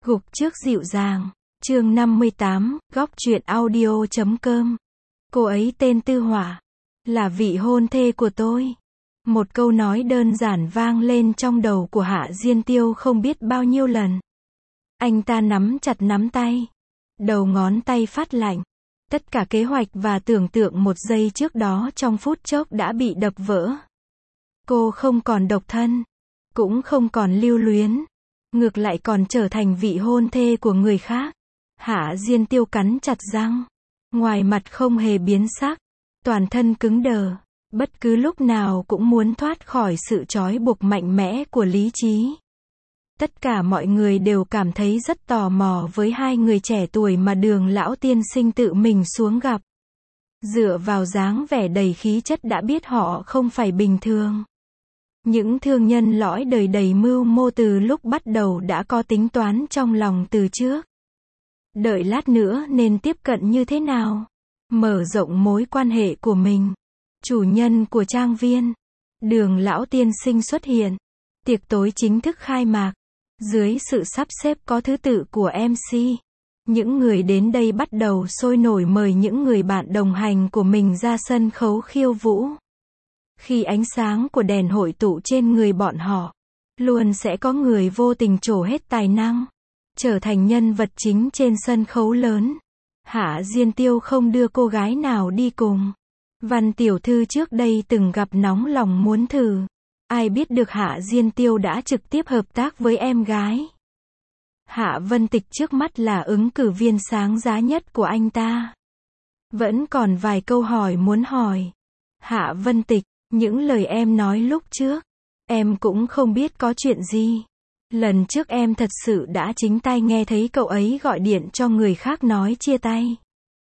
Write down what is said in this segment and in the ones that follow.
Gục trước dịu dàng. Chương 58, góc truyện audio.com. Cô ấy tên Tư Họa, là vị hôn thê của tôi. Một câu nói đơn giản vang lên trong đầu của Hạ Diên Tiêu không biết bao nhiêu lần. Anh ta nắm chặt nắm tay. Đầu ngón tay phát lạnh. Tất cả kế hoạch và tưởng tượng một giây trước đó trong phút chốc đã bị đập vỡ. Cô không còn độc thân, cũng không còn lưu luyến, ngược lại còn trở thành vị hôn thê của người khác. Hạ Diên Tiêu cắn chặt răng, ngoài mặt không hề biến sắc, toàn thân cứng đờ, bất cứ lúc nào cũng muốn thoát khỏi sự trói buộc mạnh mẽ của lý trí. Tất cả mọi người đều cảm thấy rất tò mò với hai người trẻ tuổi mà Đường lão tiên sinh tự mình xuống gặp. Dựa vào dáng vẻ đầy khí chất đã biết họ không phải bình thường. Những thương nhân lõi đời đầy mưu mô từ lúc bắt đầu đã có tính toán trong lòng từ trước. Đợi lát nữa nên tiếp cận như thế nào? Mở rộng mối quan hệ của mình. Chủ nhân của trang viên, Đường lão tiên sinh xuất hiện. Tiệc tối chính thức khai mạc. Dưới sự sắp xếp có thứ tự của MC, những người đến đây bắt đầu sôi nổi mời những người bạn đồng hành của mình ra sân khấu khiêu vũ. Khi ánh sáng của đèn hội tụ trên người bọn họ, luôn sẽ có người vô tình trổ hết tài năng, trở thành nhân vật chính trên sân khấu lớn. Hạ Diên Tiêu không đưa cô gái nào đi cùng. Văn tiểu thư trước đây từng gặp nóng lòng muốn thử. Ai biết được Hạ Diên Tiêu đã trực tiếp hợp tác với em gái. Hạ Vân Tịch trước mắt là ứng cử viên sáng giá nhất của anh ta. Vẫn còn vài câu hỏi muốn hỏi. Hạ Vân Tịch, những lời em nói lúc trước, em cũng không biết có chuyện gì. Lần trước em thật sự đã chính tai nghe thấy cậu ấy gọi điện cho người khác nói chia tay.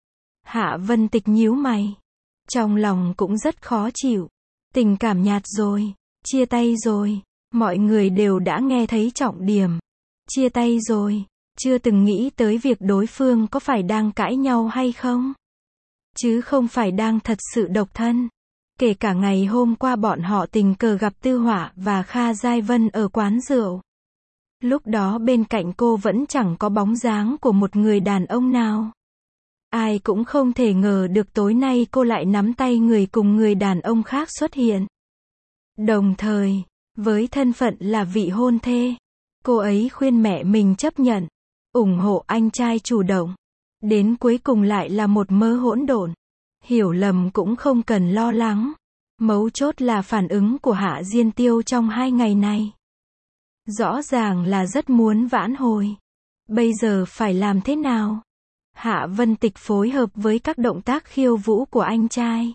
Hạ Vân Tịch nhíu mày. Trong lòng cũng rất khó chịu. Tình cảm nhạt rồi. Chia tay rồi. Mọi người đều đã nghe thấy trọng điểm. Chia tay rồi. Chưa từng nghĩ tới việc đối phương có phải đang cãi nhau hay không. Chứ không phải đang thật sự độc thân. Kể cả ngày hôm qua bọn họ tình cờ gặp Tư Họa và Kha Giai Vân ở quán rượu. Lúc đó bên cạnh cô vẫn chẳng có bóng dáng của một người đàn ông nào. Ai cũng không thể ngờ được tối nay cô lại nắm tay người cùng người đàn ông khác xuất hiện. Đồng thời, với thân phận là vị hôn thê, cô ấy khuyên mẹ mình chấp nhận, ủng hộ anh trai chủ động. Đến cuối cùng lại là một mớ hỗn độn. Hiểu lầm cũng không cần lo lắng. Mấu chốt là phản ứng của Hạ Diên Tiêu trong 2 ngày này. Rõ ràng là rất muốn vãn hồi. Bây giờ phải làm thế nào? Hạ Vân Tịch phối hợp với các động tác khiêu vũ của anh trai.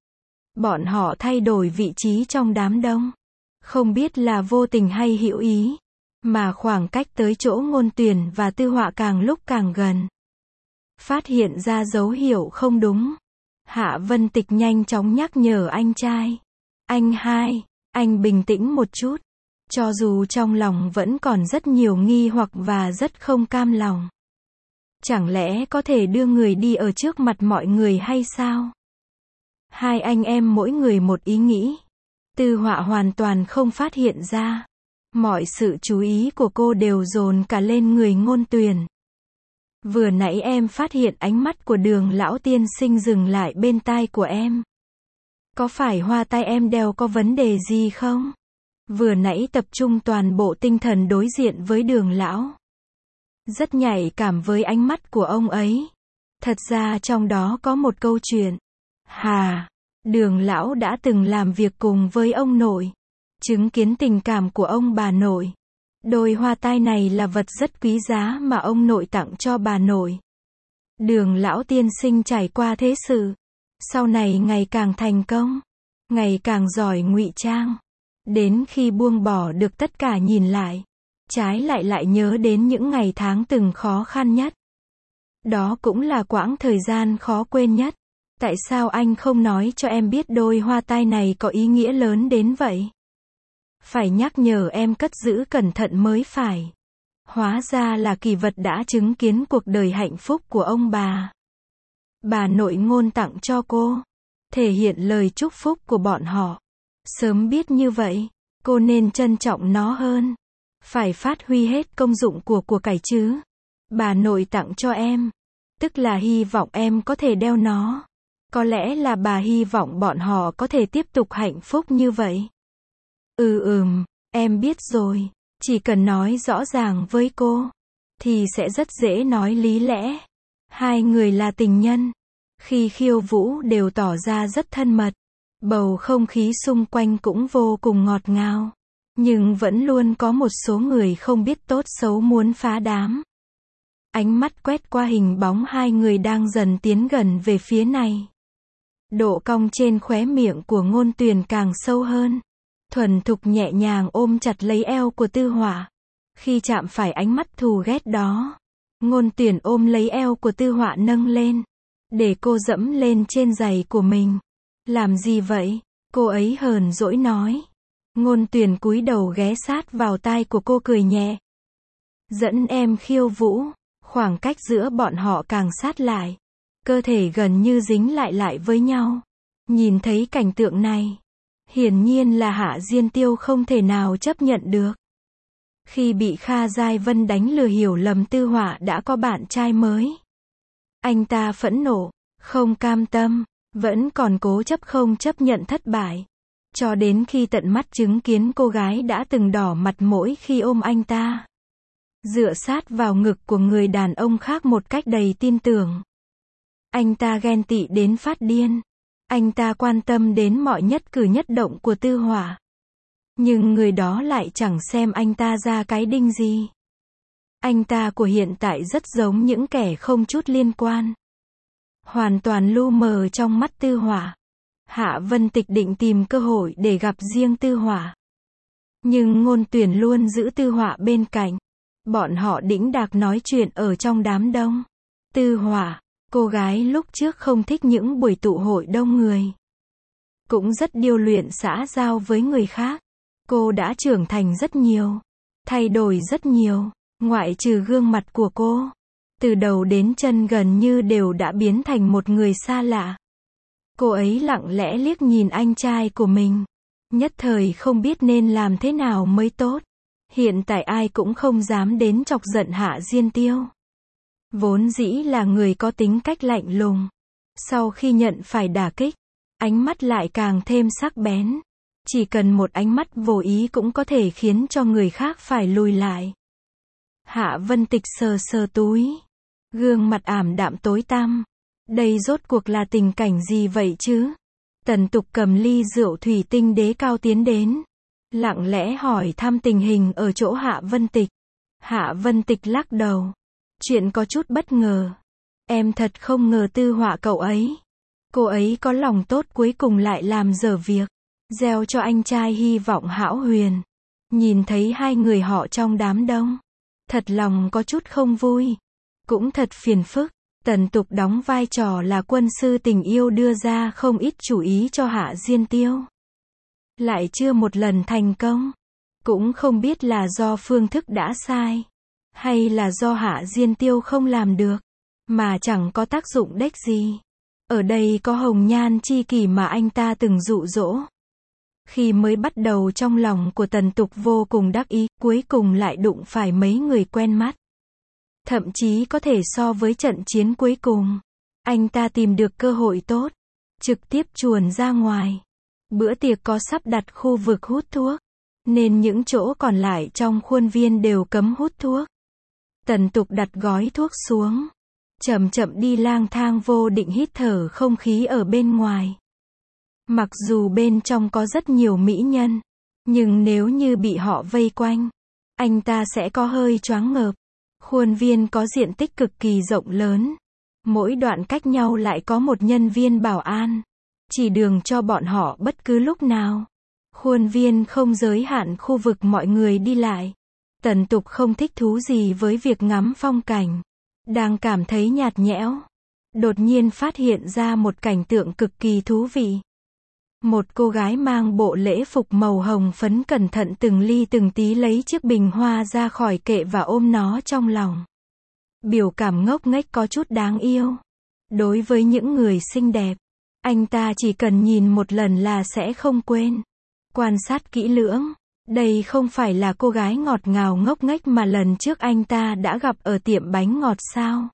Bọn họ thay đổi vị trí trong đám đông. Không biết là vô tình hay hữu ý, mà khoảng cách tới chỗ Ngôn Tuyền và Tư Họa càng lúc càng gần. Phát hiện ra dấu hiệu không đúng. Hạ Vân Tịch nhanh chóng nhắc nhở anh trai. Anh hai, anh bình tĩnh một chút. Cho dù trong lòng vẫn còn rất nhiều nghi hoặc và rất không cam lòng. Chẳng lẽ có thể đưa người đi ở trước mặt mọi người hay sao? Hai anh em mỗi người một ý nghĩ. Tư Họa hoàn toàn không phát hiện ra. Mọi sự chú ý của cô đều dồn cả lên người Ngôn Tuyền. Vừa nãy em phát hiện ánh mắt của Đường lão tiên sinh dừng lại bên tai của em. Có phải hoa tai em đeo có vấn đề gì không? Vừa nãy tập trung toàn bộ tinh thần đối diện với Đường lão. Rất nhạy cảm với ánh mắt của ông ấy. Thật ra trong đó có một câu chuyện. Hà, Đường lão đã từng làm việc cùng với ông nội. Chứng kiến tình cảm của ông bà nội. Đôi hoa tai này là vật rất quý giá mà ông nội tặng cho bà nội. Đường lão tiên sinh trải qua thế sự. Sau này ngày càng thành công. Ngày càng giỏi ngụy trang. Đến khi buông bỏ được tất cả nhìn lại. Trái lại nhớ đến những ngày tháng từng khó khăn nhất. Đó cũng là quãng thời gian khó quên nhất. Tại sao anh không nói cho em biết đôi hoa tai này có ý nghĩa lớn đến vậy? Phải nhắc nhở em cất giữ cẩn thận mới phải. Hóa ra là kỳ vật đã chứng kiến cuộc đời hạnh phúc của ông bà. Bà nội Ngôn tặng cho cô. Thể hiện lời chúc phúc của bọn họ. Sớm biết như vậy, cô nên trân trọng nó hơn. Phải phát huy hết công dụng của cải chứ. Bà nội tặng cho em. Tức là hy vọng em có thể đeo nó. Có lẽ là bà hy vọng bọn họ có thể tiếp tục hạnh phúc như vậy. Em biết rồi. Chỉ cần nói rõ ràng với cô, thì sẽ rất dễ nói lý lẽ. Hai người là tình nhân. Khi khiêu vũ đều tỏ ra rất thân mật. Bầu không khí xung quanh cũng vô cùng ngọt ngào. Nhưng vẫn luôn có một số người không biết tốt xấu muốn phá đám. Ánh mắt quét qua hình bóng hai người đang dần tiến gần về phía này. Độ cong trên khóe miệng của Ngôn Tuyền càng sâu hơn. Thuần thục nhẹ nhàng ôm chặt lấy eo của Tư Họa. Khi chạm phải ánh mắt thù ghét đó, Ngôn Tuyền ôm lấy eo của Tư Họa nâng lên, để cô dẫm lên trên giày của mình. Làm gì vậy? Cô ấy hờn dỗi nói. Ngôn Tuyền cúi đầu ghé sát vào tai của cô cười nhẹ. Dẫn em khiêu vũ. Khoảng cách giữa bọn họ càng sát lại. Cơ thể gần như dính lại với nhau. Nhìn thấy cảnh tượng này, hiển nhiên là Hạ Diên Tiêu không thể nào chấp nhận được. Khi bị Kha Giai Vân đánh lừa hiểu lầm Tư Họa đã có bạn trai mới, anh ta phẫn nộ, không cam tâm, vẫn còn cố chấp không chấp nhận thất bại. Cho đến khi tận mắt chứng kiến cô gái đã từng đỏ mặt mỗi khi ôm anh ta, dựa sát vào ngực của người đàn ông khác một cách đầy tin tưởng. Anh ta ghen tị đến phát điên. Anh ta quan tâm đến mọi nhất cử nhất động của Tư Họa. Nhưng người đó lại chẳng xem anh ta ra cái đinh gì. Anh ta của hiện tại rất giống những kẻ không chút liên quan. Hoàn toàn lu mờ trong mắt Tư Họa. Hạ Vân Tịch định tìm cơ hội để gặp riêng Tư Họa. Nhưng Ngôn Tuyền luôn giữ Tư Họa bên cạnh. Bọn họ đĩnh đạc nói chuyện ở trong đám đông. Tư Họa, cô gái lúc trước không thích những buổi tụ hội đông người. Cũng rất điêu luyện xã giao với người khác. Cô đã trưởng thành rất nhiều. Thay đổi rất nhiều. Ngoại trừ gương mặt của cô. Từ đầu đến chân gần như đều đã biến thành một người xa lạ. Cô ấy lặng lẽ liếc nhìn anh trai của mình. Nhất thời không biết nên làm thế nào mới tốt. Hiện tại ai cũng không dám đến chọc giận Hạ Diên Tiêu. Vốn dĩ là người có tính cách lạnh lùng. Sau khi nhận phải đả kích, ánh mắt lại càng thêm sắc bén. Chỉ cần một ánh mắt vô ý cũng có thể khiến cho người khác phải lùi lại. Hạ Vân Tịch sờ sờ túi. Gương mặt ảm đạm tối tăm. Đây rốt cuộc là tình cảnh gì vậy chứ? Tần Tục cầm ly rượu thủy tinh đế cao tiến đến. Lặng lẽ hỏi thăm tình hình ở chỗ Hạ Vân Tịch. Hạ Vân Tịch lắc đầu. Chuyện có chút bất ngờ. Em thật không ngờ Tư Họa cậu ấy. Cô ấy có lòng tốt cuối cùng lại làm dở việc. Gieo cho anh trai hy vọng hão huyền. Nhìn thấy hai người họ trong đám đông. Thật lòng có chút không vui. Cũng thật phiền phức. Tần Tục đóng vai trò là quân sư tình yêu đưa ra không ít chủ ý cho Hạ Diên Tiêu. Lại chưa một lần thành công. Cũng không biết là do phương thức đã sai. Hay là do Hạ Diên Tiêu không làm được. Mà chẳng có tác dụng đếch gì. Ở đây có hồng nhan chi kỷ mà anh ta từng dụ dỗ. Khi mới bắt đầu trong lòng của Tần Tục vô cùng đắc ý, cuối cùng lại đụng phải mấy người quen mắt. Thậm chí có thể so với trận chiến cuối cùng. Anh ta tìm được cơ hội tốt. Trực tiếp chuồn ra ngoài. Bữa tiệc có sắp đặt khu vực hút thuốc. Nên những chỗ còn lại trong khuôn viên đều cấm hút thuốc. Tần Tục đặt gói thuốc xuống. Chậm chậm đi lang thang vô định hít thở không khí ở bên ngoài. Mặc dù bên trong có rất nhiều mỹ nhân. Nhưng nếu như bị họ vây quanh, anh ta sẽ có hơi choáng ngợp. Khuôn viên có diện tích cực kỳ rộng lớn. Mỗi đoạn cách nhau lại có một nhân viên bảo an. Chỉ đường cho bọn họ bất cứ lúc nào. Khuôn viên không giới hạn khu vực mọi người đi lại. Tần Tục không thích thú gì với việc ngắm phong cảnh. Đang cảm thấy nhạt nhẽo. Đột nhiên phát hiện ra một cảnh tượng cực kỳ thú vị. Một cô gái mang bộ lễ phục màu hồng phấn cẩn thận từng ly từng tí lấy chiếc bình hoa ra khỏi kệ và ôm nó trong lòng. Biểu cảm ngốc nghếch có chút đáng yêu. Đối với những người xinh đẹp, anh ta chỉ cần nhìn một lần là sẽ không quên. Quan sát kỹ lưỡng, Đây không phải là cô gái ngọt ngào ngốc nghếch mà lần trước anh ta đã gặp ở tiệm bánh ngọt sao?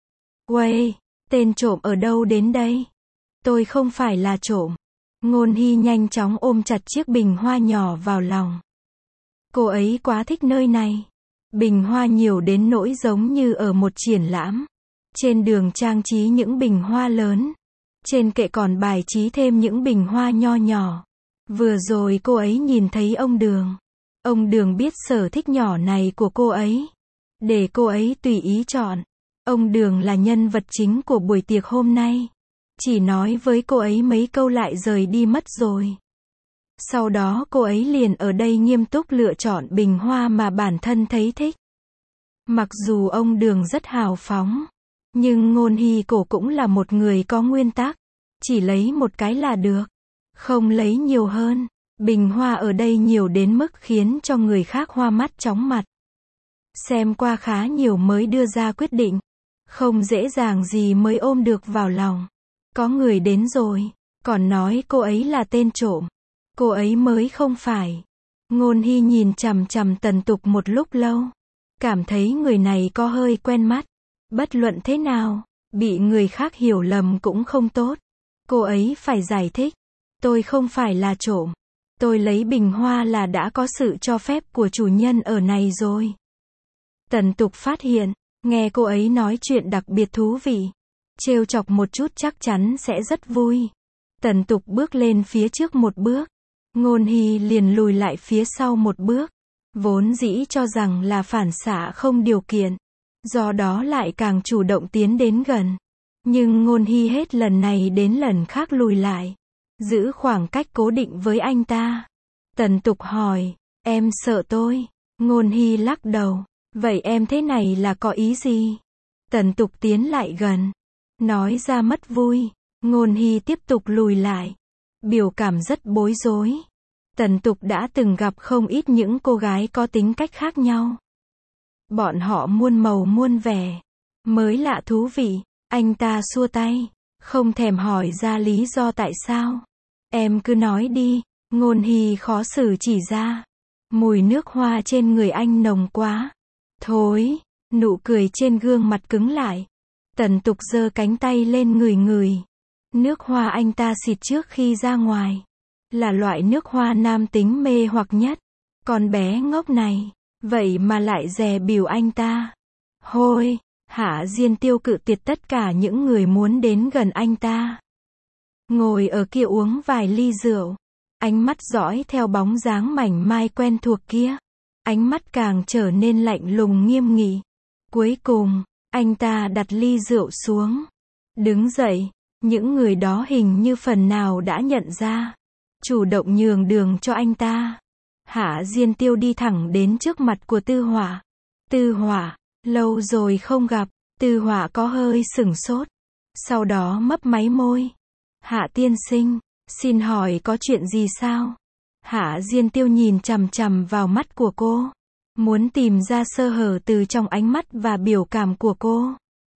Uầy, tên trộm ở đâu đến đây? Tôi không phải là trộm. Ngôn Hy nhanh chóng ôm chặt chiếc bình hoa nhỏ vào lòng. Cô ấy quá thích nơi này. Bình hoa nhiều đến nỗi giống như ở một triển lãm. Trên đường trang trí những bình hoa lớn. Trên kệ còn bài trí thêm những bình hoa nho nhỏ. Vừa rồi cô ấy nhìn thấy ông Đường. Ông Đường biết sở thích nhỏ này của cô ấy. Để cô ấy tùy ý chọn. Ông Đường là nhân vật chính của buổi tiệc hôm nay. Chỉ nói với cô ấy mấy câu lại rời đi mất rồi. Sau đó cô ấy liền ở đây nghiêm túc lựa chọn bình hoa mà bản thân thấy thích. Mặc dù ông Đường rất hào phóng, nhưng Ngôn Hy cổ cũng là một người có nguyên tắc. Chỉ lấy một cái là được. Không lấy nhiều hơn. Bình hoa ở đây nhiều đến mức khiến cho người khác hoa mắt chóng mặt. Xem qua khá nhiều mới đưa ra quyết định. Không dễ dàng gì mới ôm được vào lòng. Có người đến rồi, còn nói cô ấy là tên trộm. Cô ấy mới không phải. Ngôn Hy nhìn chằm chằm Tần Tục một lúc lâu. Cảm thấy người này có hơi quen mắt. Bất luận thế nào, bị người khác hiểu lầm cũng không tốt. Cô ấy phải giải thích. Tôi không phải là trộm. Tôi lấy bình hoa là đã có sự cho phép của chủ nhân ở này rồi. Tần Tục phát hiện, nghe cô ấy nói chuyện đặc biệt thú vị. Trêu chọc một chút chắc chắn sẽ rất vui. Tần Tục bước lên phía trước một bước. Ngôn Hy liền lùi lại phía sau một bước. Vốn dĩ cho rằng là phản xạ không điều kiện. Do đó lại càng chủ động tiến đến gần. Nhưng Ngôn Hy hết lần này đến lần khác lùi lại. Giữ khoảng cách cố định với anh ta. Tần Tục hỏi, em sợ tôi? Ngôn Hy lắc đầu. Vậy em thế này là có ý gì? Tần Tục tiến lại gần. Nói ra mất vui. Ngôn Hy tiếp tục lùi lại. Biểu cảm rất bối rối. Tần Tục đã từng gặp không ít những cô gái có tính cách khác nhau. Bọn họ muôn màu muôn vẻ. Mới lạ thú vị. Anh ta xua tay. Không thèm hỏi ra lý do tại sao. Em cứ nói đi. Ngôn Hy khó xử chỉ ra. Mùi nước hoa trên người anh nồng quá. Thối. Nụ cười trên gương mặt cứng lại. Tần Tục giơ cánh tay lên ngửi ngửi. Nước hoa anh ta xịt trước khi ra ngoài. Là loại nước hoa nam tính mê hoặc nhất. Con bé ngốc này. Vậy mà lại dè bỉu anh ta. Hôi. Hạ Diên Tiêu cự tuyệt tất cả những người muốn đến gần anh ta. Ngồi ở kia uống vài ly rượu. Ánh mắt dõi theo bóng dáng mảnh mai quen thuộc kia. Ánh mắt càng trở nên lạnh lùng nghiêm nghị. Cuối cùng, anh ta đặt ly rượu xuống. Đứng dậy. Những người đó hình như phần nào đã nhận ra. Chủ động nhường đường cho anh ta. Hạ Diên Tiêu đi thẳng đến trước mặt của Tư Họa. Tư Họa, lâu rồi không gặp. Tư Họa có hơi sửng sốt. Sau đó mấp máy môi. Hạ tiên sinh, xin hỏi có chuyện gì sao? Hạ Diên Tiêu nhìn chằm chằm vào mắt của cô. Muốn tìm ra sơ hở từ trong ánh mắt và biểu cảm của cô.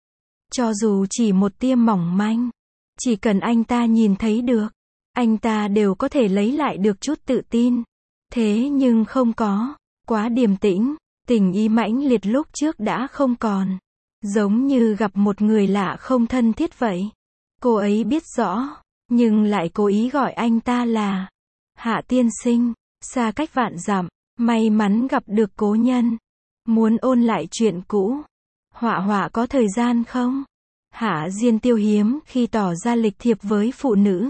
Cho dù chỉ một tia mỏng manh. Chỉ cần anh ta nhìn thấy được. Anh ta đều có thể lấy lại được chút tự tin. Thế nhưng không có. Quá điềm tĩnh. Tình ý mãnh liệt lúc trước đã không còn. Giống như gặp một người lạ không thân thiết vậy. Cô ấy biết rõ. Nhưng lại cố ý gọi anh ta là Hạ tiên sinh. Xa cách vạn dặm. May mắn gặp được cố nhân. Muốn ôn lại chuyện cũ. Họa họa có thời gian không? Hạ Diên Tiêu hiếm khi tỏ ra lịch thiệp với phụ nữ.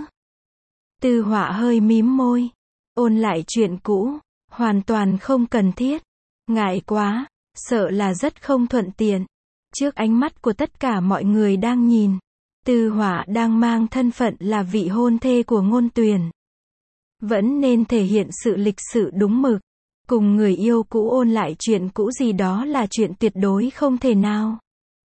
Tư Họa hơi mím môi. Ôn lại chuyện cũ. Hoàn toàn không cần thiết. Ngại quá. Sợ là rất không thuận tiện. Trước ánh mắt của tất cả mọi người đang nhìn. Tư Họa đang mang thân phận là vị hôn thê của Ngôn Tuyền. Vẫn nên thể hiện sự lịch sự đúng mực. Cùng người yêu cũ ôn lại chuyện cũ gì đó là chuyện tuyệt đối không thể nào.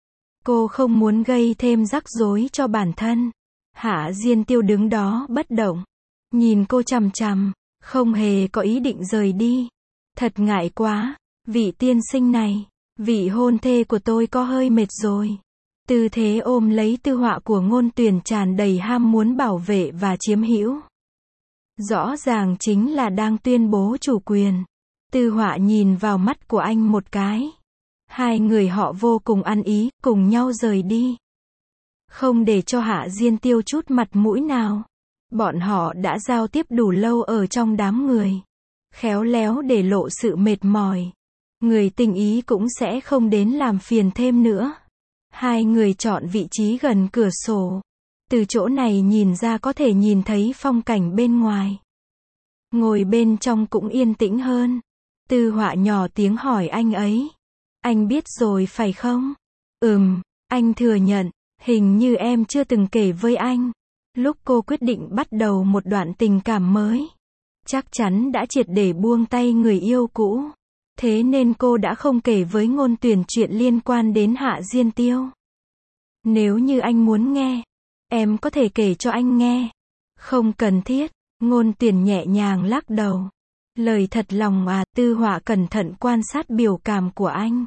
Cô không muốn gây thêm rắc rối cho bản thân. Hạ Diên Tiêu đứng đó bất động. Nhìn cô chằm chằm. Không hề có ý định rời đi. Thật ngại quá. Vị tiên sinh này. Vị hôn thê của tôi có hơi mệt rồi. Tư thế ôm lấy Tư Họa của Ngôn Tuyền tràn đầy ham muốn bảo vệ và chiếm hữu. Rõ ràng chính là đang tuyên bố chủ quyền. Tư Họa nhìn vào mắt của anh một cái. Hai người họ vô cùng ăn ý, cùng nhau rời đi. Không để cho Hạ Diên Tiêu chút mặt mũi nào. Bọn họ đã giao tiếp đủ lâu ở trong đám người. Khéo léo để lộ sự mệt mỏi. Người tình ý cũng sẽ không đến làm phiền thêm nữa. Hai người chọn vị trí gần cửa sổ. Từ chỗ này nhìn ra có thể nhìn thấy phong cảnh bên ngoài. Ngồi bên trong cũng yên tĩnh hơn. Tư Họa nhỏ tiếng hỏi anh ấy. Anh biết rồi phải không? Anh thừa nhận. Hình như em chưa từng kể với anh. Lúc cô quyết định bắt đầu một đoạn tình cảm mới. Chắc chắn đã triệt để buông tay người yêu cũ. Thế nên cô đã không kể với Ngôn Tuyển chuyện liên quan đến Hạ Diên Tiêu. Nếu như anh muốn nghe, em có thể kể cho anh nghe. Không cần thiết. Ngôn Tuyển nhẹ nhàng lắc đầu. Lời thật lòng à. Tư Họa cẩn thận quan sát biểu cảm của anh.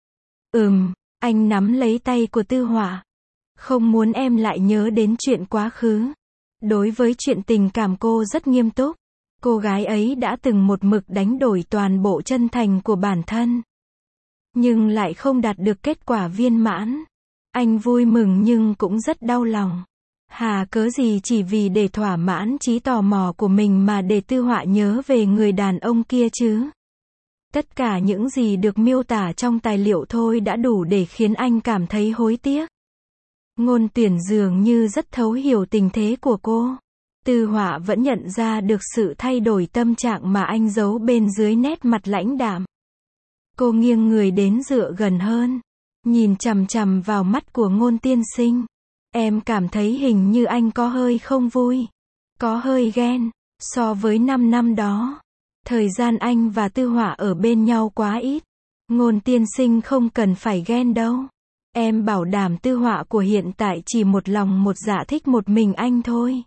Anh nắm lấy tay của Tư Họa. Không muốn em lại nhớ đến chuyện quá khứ. Đối với chuyện tình cảm cô rất nghiêm túc. Cô gái ấy đã từng một mực đánh đổi toàn bộ chân thành của bản thân. Nhưng lại không đạt được kết quả viên mãn. Anh vui mừng nhưng cũng rất đau lòng. Hà cớ gì chỉ vì để thỏa mãn trí tò mò của mình mà để Tư Họa nhớ về người đàn ông kia chứ. Tất cả những gì được miêu tả trong tài liệu thôi đã đủ để khiến anh cảm thấy hối tiếc. Ngôn Tuyển dường như rất thấu hiểu tình thế của cô. Tư Họa vẫn nhận ra được sự thay đổi tâm trạng mà anh giấu bên dưới nét mặt lãnh đạm. Cô nghiêng người đến dựa gần hơn. Nhìn chằm chằm vào mắt của Ngôn tiên sinh. Em cảm thấy hình như anh có hơi không vui. Có hơi ghen. So với 5 năm đó. Thời gian anh và Tư Họa ở bên nhau quá ít. Ngôn tiên sinh không cần phải ghen đâu. Em bảo đảm Tư Họa của hiện tại chỉ một lòng một dạ thích một mình anh thôi.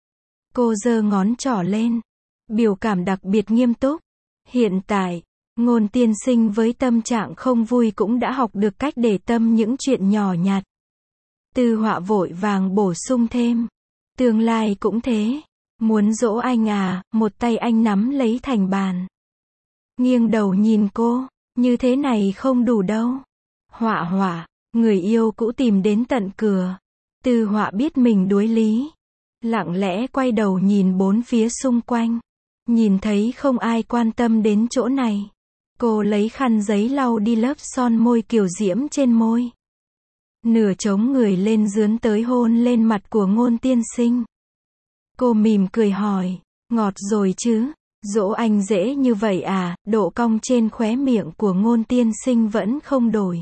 Cô giơ ngón trỏ lên. Biểu cảm đặc biệt nghiêm túc. Hiện tại, Ngôn tiên sinh với tâm trạng không vui cũng đã học được cách để tâm những chuyện nhỏ nhặt. Tư Họa vội vàng bổ sung thêm. Tương lai cũng thế. Muốn dỗ anh à, một tay anh nắm lấy thành bàn. Nghiêng đầu nhìn cô. Như thế này không đủ đâu. Họa, người yêu cũ tìm đến tận cửa. Tư Họa biết mình đuối lý. Lặng lẽ quay đầu nhìn bốn phía xung quanh. Nhìn thấy không ai quan tâm đến chỗ này. Cô lấy khăn giấy lau đi lớp son môi kiều diễm trên môi. Nửa chống người lên dướn tới hôn lên mặt của Ngôn tiên sinh. Cô mỉm cười hỏi, ngọt rồi chứ? Dỗ anh dễ như vậy à? Độ cong trên khóe miệng của Ngôn tiên sinh vẫn không đổi.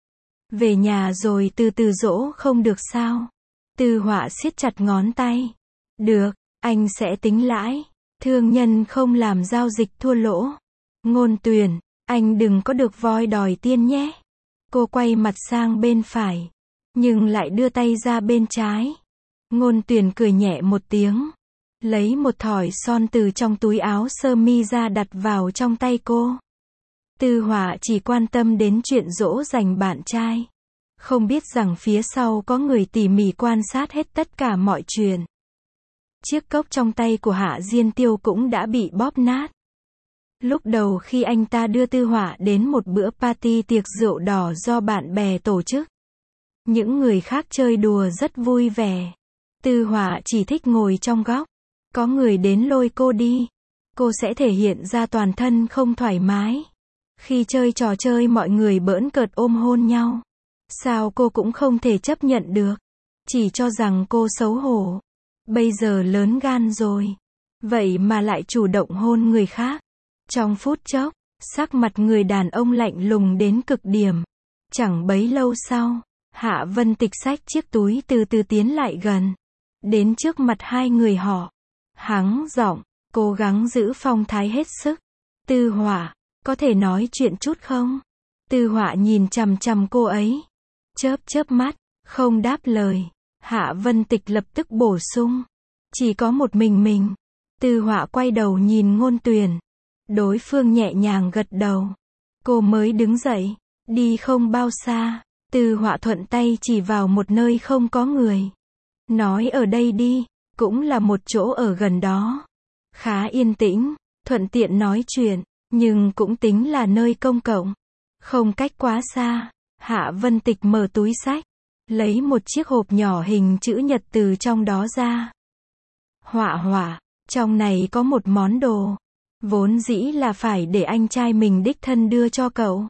Về nhà rồi từ từ dỗ không được sao? Tư Họa siết chặt ngón tay. Được, anh sẽ tính lãi. Thương nhân không làm giao dịch thua lỗ. Ngôn Tuyển, anh đừng có được voi đòi tiên nhé. Cô quay mặt sang bên phải, nhưng lại đưa tay ra bên trái. Ngôn Tuyển cười nhẹ một tiếng, lấy một thỏi son từ trong túi áo sơ mi ra đặt vào trong tay cô. Tư Họa chỉ quan tâm đến chuyện dỗ dành bạn trai. Không biết rằng phía sau có người tỉ mỉ quan sát hết tất cả mọi chuyện. Chiếc cốc trong tay của Hạ Diên Tiêu cũng đã bị bóp nát. Lúc đầu khi anh ta đưa Tư Họa đến một bữa party tiệc rượu đỏ do bạn bè tổ chức. Những người khác chơi đùa rất vui vẻ. Tư Họa chỉ thích ngồi trong góc. Có người đến lôi cô đi. Cô sẽ thể hiện ra toàn thân không thoải mái. Khi chơi trò chơi mọi người bỡn cợt ôm hôn nhau. Sao cô cũng không thể chấp nhận được. Chỉ cho rằng cô xấu hổ. Bây giờ lớn gan rồi. Vậy mà lại chủ động hôn người khác. Trong phút chốc, sắc mặt người đàn ông lạnh lùng đến cực điểm. Chẳng bấy lâu sau, Hạ Vân Tịch xách chiếc túi từ từ tiến lại gần. Đến trước mặt hai người họ. Hắng giọng, cố gắng giữ phong thái hết sức. Tư Họa, có thể nói chuyện chút không? Tư Họa nhìn chằm chằm cô ấy. Chớp chớp mắt, không đáp lời. Hạ Vân Tịch lập tức bổ sung. Chỉ có một mình. Tư Họa quay đầu nhìn Ngôn Tuyển. Đối phương nhẹ nhàng gật đầu. Cô mới đứng dậy. Đi không bao xa. Tư Họa thuận tay chỉ vào một nơi không có người. Nói ở đây đi. Cũng là một chỗ ở gần đó. khá yên tĩnh, thuận tiện nói chuyện, nhưng cũng tính là nơi công cộng. Không cách quá xa, Hạ Vân Tịch mở túi xách, lấy một chiếc hộp nhỏ hình chữ nhật từ trong đó ra. Họa họa, trong này có một món đồ. Vốn dĩ là phải để anh trai mình đích thân đưa cho cậu.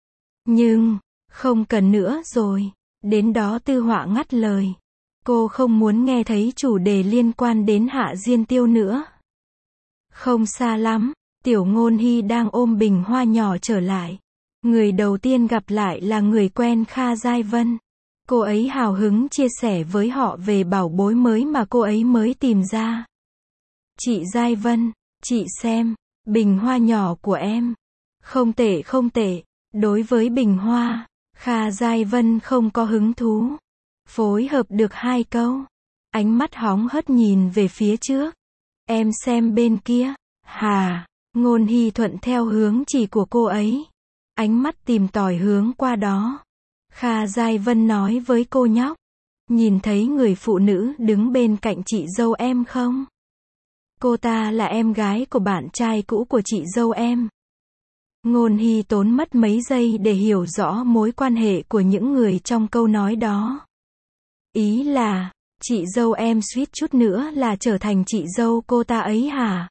Nhưng, không cần nữa rồi. Đến đó Tư Họa ngắt lời. Cô không muốn nghe thấy chủ đề liên quan đến Hạ Diên Tiêu nữa. Không xa lắm, Tiểu Ngôn Hy đang ôm bình hoa nhỏ trở lại. Người đầu tiên gặp lại là người quen Kha Giai Vân. Cô ấy hào hứng chia sẻ với họ về bảo bối mới mà cô ấy mới tìm ra. Chị Giai Vân, chị xem, bình hoa nhỏ của em. Không tệ không tệ. Đối với bình hoa, Kha Giai Vân không có hứng thú. Phối hợp được 2 câu. Ánh mắt hóng hớt nhìn về phía trước. Em xem bên kia. Hà, Ngôn Hy thuận theo hướng chỉ của cô ấy. Ánh mắt tìm tòi hướng qua đó. Kha Giai Vân nói với cô nhóc. Nhìn thấy người phụ nữ đứng bên cạnh chị dâu em không? Cô ta là em gái của bạn trai cũ của chị dâu em. Ngôn Hy tốn mất mấy giây để hiểu rõ mối quan hệ của những người trong câu nói đó. Ý là, chị dâu em suýt chút nữa là trở thành chị dâu cô ta ấy hả?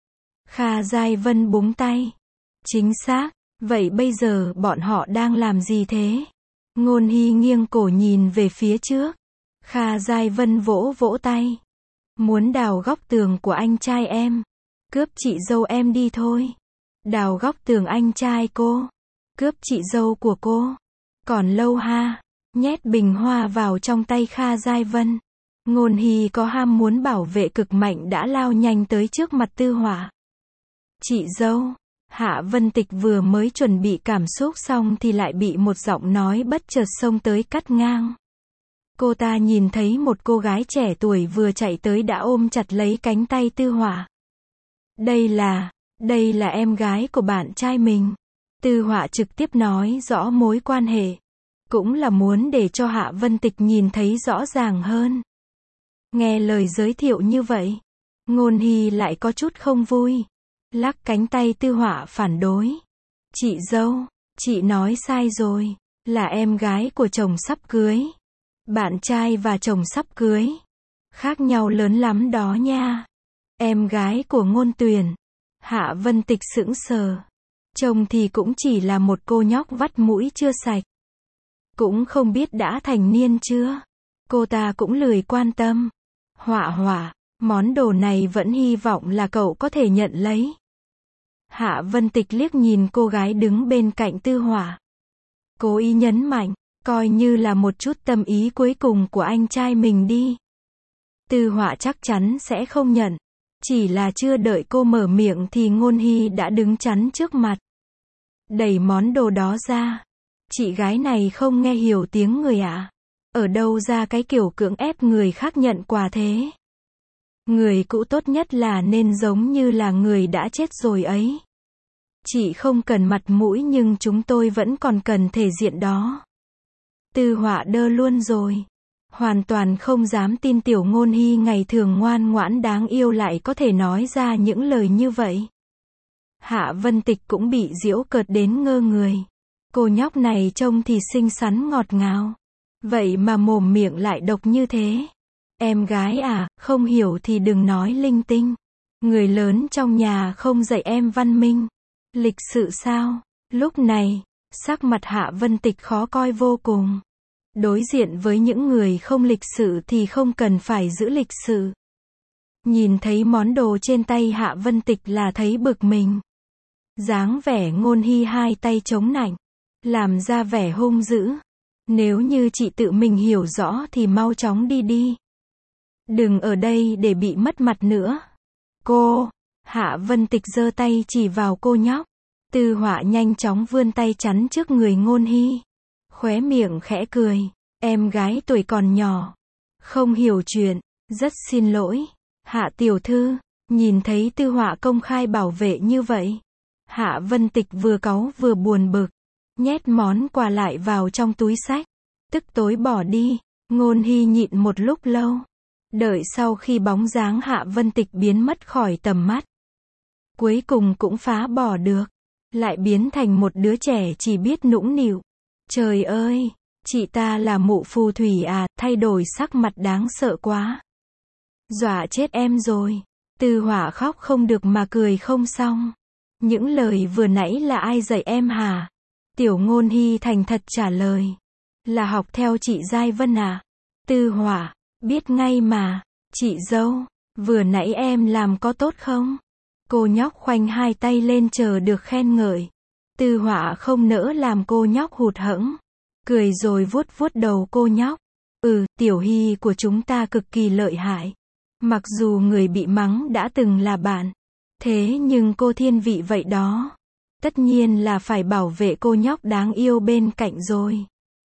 Kha Giai Vân búng tay. Chính xác, vậy bây giờ bọn họ đang làm gì thế? Ngôn Hy nghiêng cổ nhìn về phía trước. Kha Giai Vân vỗ vỗ tay. Muốn đào góc tường của anh trai em. Cướp chị dâu em đi thôi. Đào góc tường anh trai cô. Cướp chị dâu của cô. Còn lâu ha. Nhét bình hoa vào trong tay Kha Giai Vân. Ngôn Hy có ham muốn bảo vệ cực mạnh đã lao nhanh tới trước mặt Tư Họa. Chị dâu. Hạ Vân Tịch vừa mới chuẩn bị cảm xúc xong thì lại bị một giọng nói bất chợt xông tới cắt ngang. Cô ta nhìn thấy một cô gái trẻ tuổi vừa chạy tới đã ôm chặt lấy cánh tay Tư Họa. Đây là em gái của bạn trai mình. Tư Họa trực tiếp nói rõ mối quan hệ. Cũng là muốn để cho Hạ Vân Tịch nhìn thấy rõ ràng hơn. Nghe lời giới thiệu như vậy, Ngôn Hy lại có chút không vui. Lắc cánh tay Tư Họa phản đối. Chị dâu, chị nói sai rồi. Là em gái của chồng sắp cưới. Bạn trai và chồng sắp cưới. Khác nhau lớn lắm đó nha. Em gái của Ngôn Tuyền. Hạ Vân Tịch sững sờ. Chồng thì cũng chỉ là một cô nhóc vắt mũi chưa sạch. Cũng không biết đã thành niên chưa. Cô ta cũng lười quan tâm. Họa họa, món đồ này vẫn hy vọng là cậu có thể nhận lấy. Hạ Vân Tịch liếc nhìn cô gái đứng bên cạnh Tư Họa. Cố ý nhấn mạnh, coi như là một chút tâm ý cuối cùng của anh trai mình đi. Tư Họa chắc chắn sẽ không nhận. Chỉ là chưa đợi cô mở miệng thì Ngôn Hy đã đứng chắn trước mặt. Đẩy món đồ đó ra. Chị gái này không nghe hiểu tiếng người ạ. Ở đâu ra cái kiểu cưỡng ép người khác nhận quà thế? Người cũ tốt nhất là nên giống như là người đã chết rồi ấy. Chị không cần mặt mũi nhưng chúng tôi vẫn còn cần thể diện đó. Tư Họa đơ luôn rồi. Hoàn toàn không dám tin Tiểu Ngôn Hy ngày thường ngoan ngoãn đáng yêu lại có thể nói ra những lời như vậy. Hạ Vân Tịch cũng bị giễu cợt đến ngơ người. Cô nhóc này trông thì xinh xắn ngọt ngào. Vậy mà mồm miệng lại độc như thế. Em gái à, không hiểu thì đừng nói linh tinh. Người lớn trong nhà không dạy em văn minh. Lịch sự sao? Lúc này, sắc mặt Hạ Vân Tịch khó coi vô cùng. Đối diện với những người không lịch sự thì không cần phải giữ lịch sự. Nhìn thấy món đồ trên tay Hạ Vân Tịch là thấy bực mình. Dáng vẻ Ngôn Hy hai tay chống nạnh. Làm ra vẻ hung dữ. Nếu như chị tự mình hiểu rõ thì mau chóng đi đi. Đừng ở đây để bị mất mặt nữa. Cô, Hạ Vân Tịch giơ tay chỉ vào cô nhóc. Tư Họa nhanh chóng vươn tay chắn trước người Ngôn Hy. Khóe miệng khẽ cười. Em gái tuổi còn nhỏ. Không hiểu chuyện. Rất xin lỗi. Hạ tiểu thư. Nhìn thấy Tư Họa công khai bảo vệ như vậy. Hạ Vân Tịch vừa cáu vừa buồn bực. Nhét món quà lại vào trong túi xách. Tức tối bỏ đi. Ngôn Hy nhịn một lúc lâu. Đợi sau khi bóng dáng Hạ Vân Tịch biến mất khỏi tầm mắt. Cuối cùng cũng phá bỏ được. Lại biến thành một đứa trẻ chỉ biết nũng nịu. Trời ơi, chị ta là mụ phù thủy à, thay đổi sắc mặt đáng sợ quá. Dọa chết em rồi. Tư Họa khóc không được mà cười không xong. Những lời vừa nãy là ai dạy em hả? Tiểu Ngôn Hy thành thật trả lời. Là học theo chị Giai Vân à? Tư Họa, biết ngay mà. Chị dâu, vừa nãy em làm có tốt không? Cô nhóc khoanh hai tay lên chờ được khen ngợi. Tư Họa không nỡ làm cô nhóc hụt hẫng. Cười rồi vuốt vuốt đầu cô nhóc. Tiểu Hy của chúng ta cực kỳ lợi hại. Mặc dù người bị mắng đã từng là bạn. Thế nhưng cô thiên vị vậy đó. Tất nhiên là phải bảo vệ cô nhóc đáng yêu bên cạnh rồi.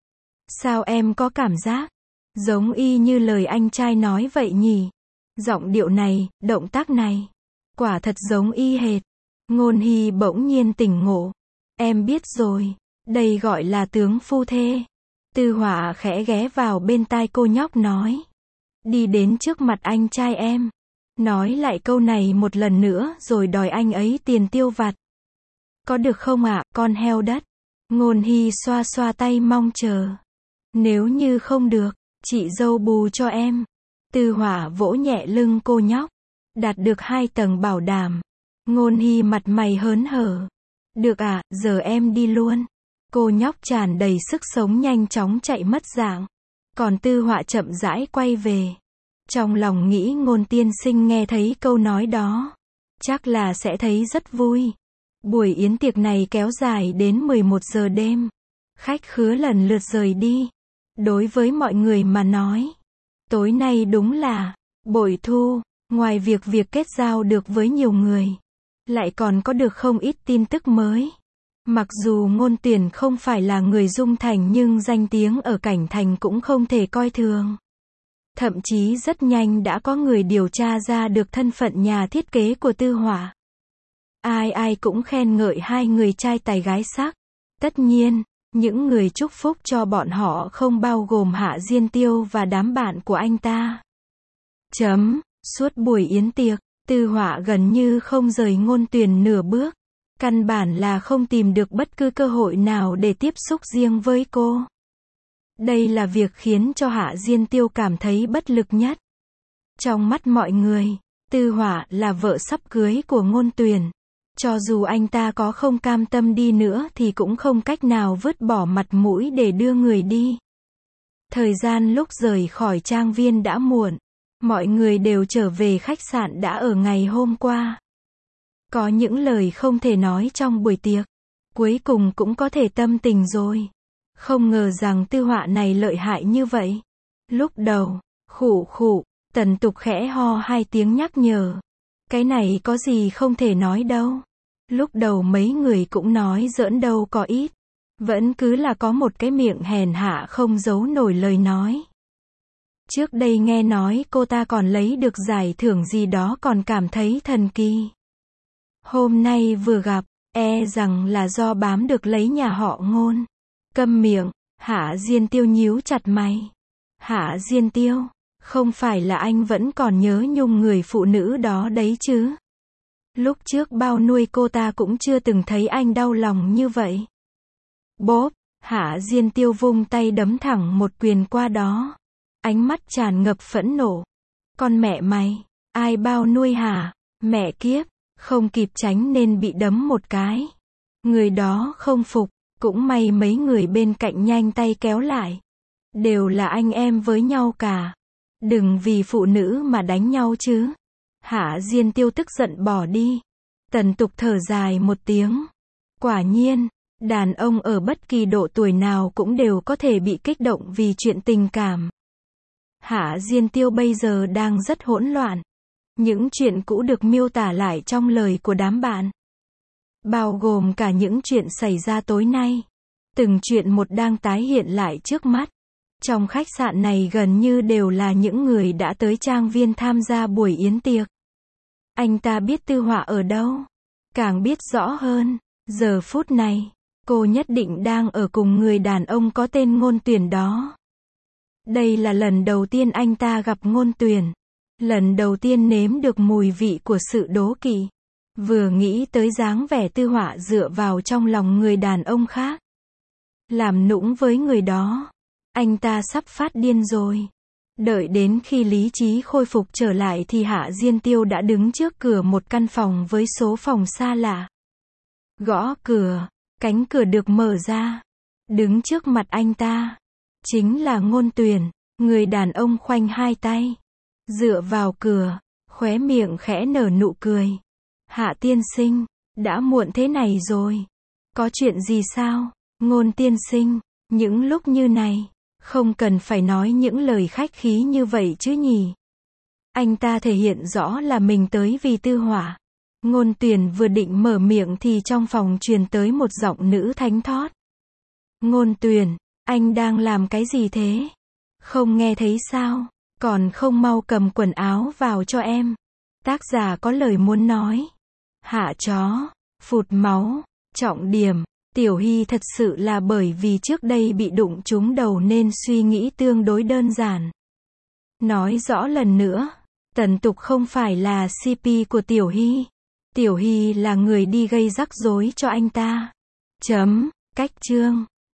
Sao em có cảm giác giống y như lời anh trai nói vậy nhỉ? Giọng điệu này, động tác này, quả thật giống y hệt. Ngôn Hy bỗng nhiên tỉnh ngộ. Em biết rồi, đây gọi là tướng phu thê. Tư Họa khẽ ghé vào bên tai cô nhóc nói. Đi đến trước mặt anh trai em. Nói lại câu này một lần nữa rồi đòi anh ấy tiền tiêu vặt. Có được không ạ, con heo đất? Ngôn Hy xoa xoa tay mong chờ. Nếu như không được, chị dâu bù cho em. Tư Họa vỗ nhẹ lưng cô nhóc. Đạt được 2 tầng bảo đảm. Ngôn Hy mặt mày hớn hở. Được ạ, giờ em đi luôn. Cô nhóc tràn đầy sức sống nhanh chóng chạy mất dạng. Còn Tư Họa chậm rãi quay về. Trong lòng nghĩ Ngôn tiên sinh nghe thấy câu nói đó. Chắc là sẽ thấy rất vui. Buổi yến tiệc này kéo dài đến 11 giờ đêm. Khách khứa lần lượt rời đi. Đối với mọi người mà nói, tối nay đúng là bội thu. Ngoài việc kết giao được với nhiều người, lại còn có được không ít tin tức mới. Mặc dù Ngôn Tuyển không phải là người Dung Thành nhưng danh tiếng ở Cảnh Thành cũng không thể coi thường. Thậm chí rất nhanh đã có người điều tra ra được thân phận nhà thiết kế của Tư Họa. Ai ai cũng khen ngợi hai người trai tài gái sắc. Tất nhiên, những người chúc phúc cho bọn họ không bao gồm Hạ Diên Tiêu và đám bạn của anh ta. Suốt buổi yến tiệc, Tư Họa gần như không rời Ngôn Tuyển nửa bước. Căn bản là không tìm được bất cứ cơ hội nào để tiếp xúc riêng với cô. Đây là việc khiến cho Hạ Diên Tiêu cảm thấy bất lực nhất. Trong mắt mọi người, Tư Họa là vợ sắp cưới của Ngôn Tuyển. Cho dù anh ta có không cam tâm đi nữa thì cũng không cách nào vứt bỏ mặt mũi để đưa người đi. Thời gian lúc rời khỏi trang viên đã muộn. Mọi người đều trở về khách sạn đã ở ngày hôm qua. Có những lời không thể nói trong buổi tiệc. Cuối cùng cũng có thể tâm tình rồi. Không ngờ rằng Tư Họa này lợi hại như vậy. Lúc đầu, khụ, Tần Tục khẽ ho 2 tiếng nhắc nhở. Cái này có gì không thể nói đâu. Lúc đầu mấy người cũng nói giỡn đâu có ít. Vẫn cứ là có một cái miệng hèn hạ không giấu nổi lời nói. Trước đây nghe nói cô ta còn lấy được giải thưởng gì đó còn cảm thấy thần kỳ. Hôm nay vừa gặp, e rằng là do bám được lấy nhà họ Ngôn. Câm miệng, Hạ Diên Tiêu nhíu chặt mày. Hạ Diên Tiêu, không phải là anh vẫn còn nhớ nhung người phụ nữ đó đấy chứ? Lúc trước bao nuôi cô ta cũng chưa từng thấy anh đau lòng như vậy. Bốp, Hạ Diên Tiêu vung tay đấm thẳng một quyền qua đó. Ánh mắt tràn ngập phẫn nộ. Con mẹ mày, ai bao nuôi hả? Mẹ kiếp, không kịp tránh nên bị đấm một cái. Người đó không phục, cũng may mấy người bên cạnh nhanh tay kéo lại. Đều là anh em với nhau cả. Đừng vì phụ nữ mà đánh nhau chứ. Hạ Diên Tiêu tức giận bỏ đi. Tần Tục thở dài một tiếng. Quả nhiên, đàn ông ở bất kỳ độ tuổi nào cũng đều có thể bị kích động vì chuyện tình cảm. Hạ Diên Tiêu bây giờ đang rất hỗn loạn. Những chuyện cũ được miêu tả lại trong lời của đám bạn. Bao gồm cả những chuyện xảy ra tối nay. Từng chuyện một đang tái hiện lại trước mắt. Trong khách sạn này gần như đều là những người đã tới trang viên tham gia buổi yến tiệc. Anh ta biết Tư Họa ở đâu. Càng biết rõ hơn, giờ phút này, cô nhất định đang ở cùng người đàn ông có tên Ngôn Tuyển đó. Đây là lần đầu tiên anh ta gặp Ngôn Tuyền. Lần đầu tiên nếm được mùi vị của sự đố kỵ. Vừa nghĩ tới dáng vẻ Tư Họa dựa vào trong lòng người đàn ông khác, làm nũng với người đó, anh ta sắp phát điên rồi. Đợi đến khi lý trí khôi phục trở lại thì Hạ Diên Tiêu đã đứng trước cửa một căn phòng với số phòng xa lạ. Gõ cửa, cánh cửa được mở ra. Đứng trước mặt anh ta, chính là Ngôn Tuyền. Người đàn ông khoanh hai tay, dựa vào cửa, khóe miệng khẽ nở nụ cười. Hạ tiên sinh, đã muộn thế này rồi. Có chuyện gì sao? Ngôn tiên sinh, những lúc như này, không cần phải nói những lời khách khí như vậy chứ nhỉ? Anh ta thể hiện rõ là mình tới vì Tư Họa. Ngôn Tuyền vừa định mở miệng thì trong phòng truyền tới một giọng nữ thánh thót. Ngôn Tuyền, anh đang làm cái gì thế? Không nghe thấy sao? Còn không mau cầm quần áo vào cho em. Tác giả có lời muốn nói. Hạ chó, phụt máu, trọng điểm. Tiểu Hy thật sự là bởi vì trước đây bị đụng trúng đầu nên suy nghĩ tương đối đơn giản. Nói rõ lần nữa, Tần Tục không phải là CP của Tiểu Hy. Tiểu Hy là người đi gây rắc rối cho anh ta. Cách chương.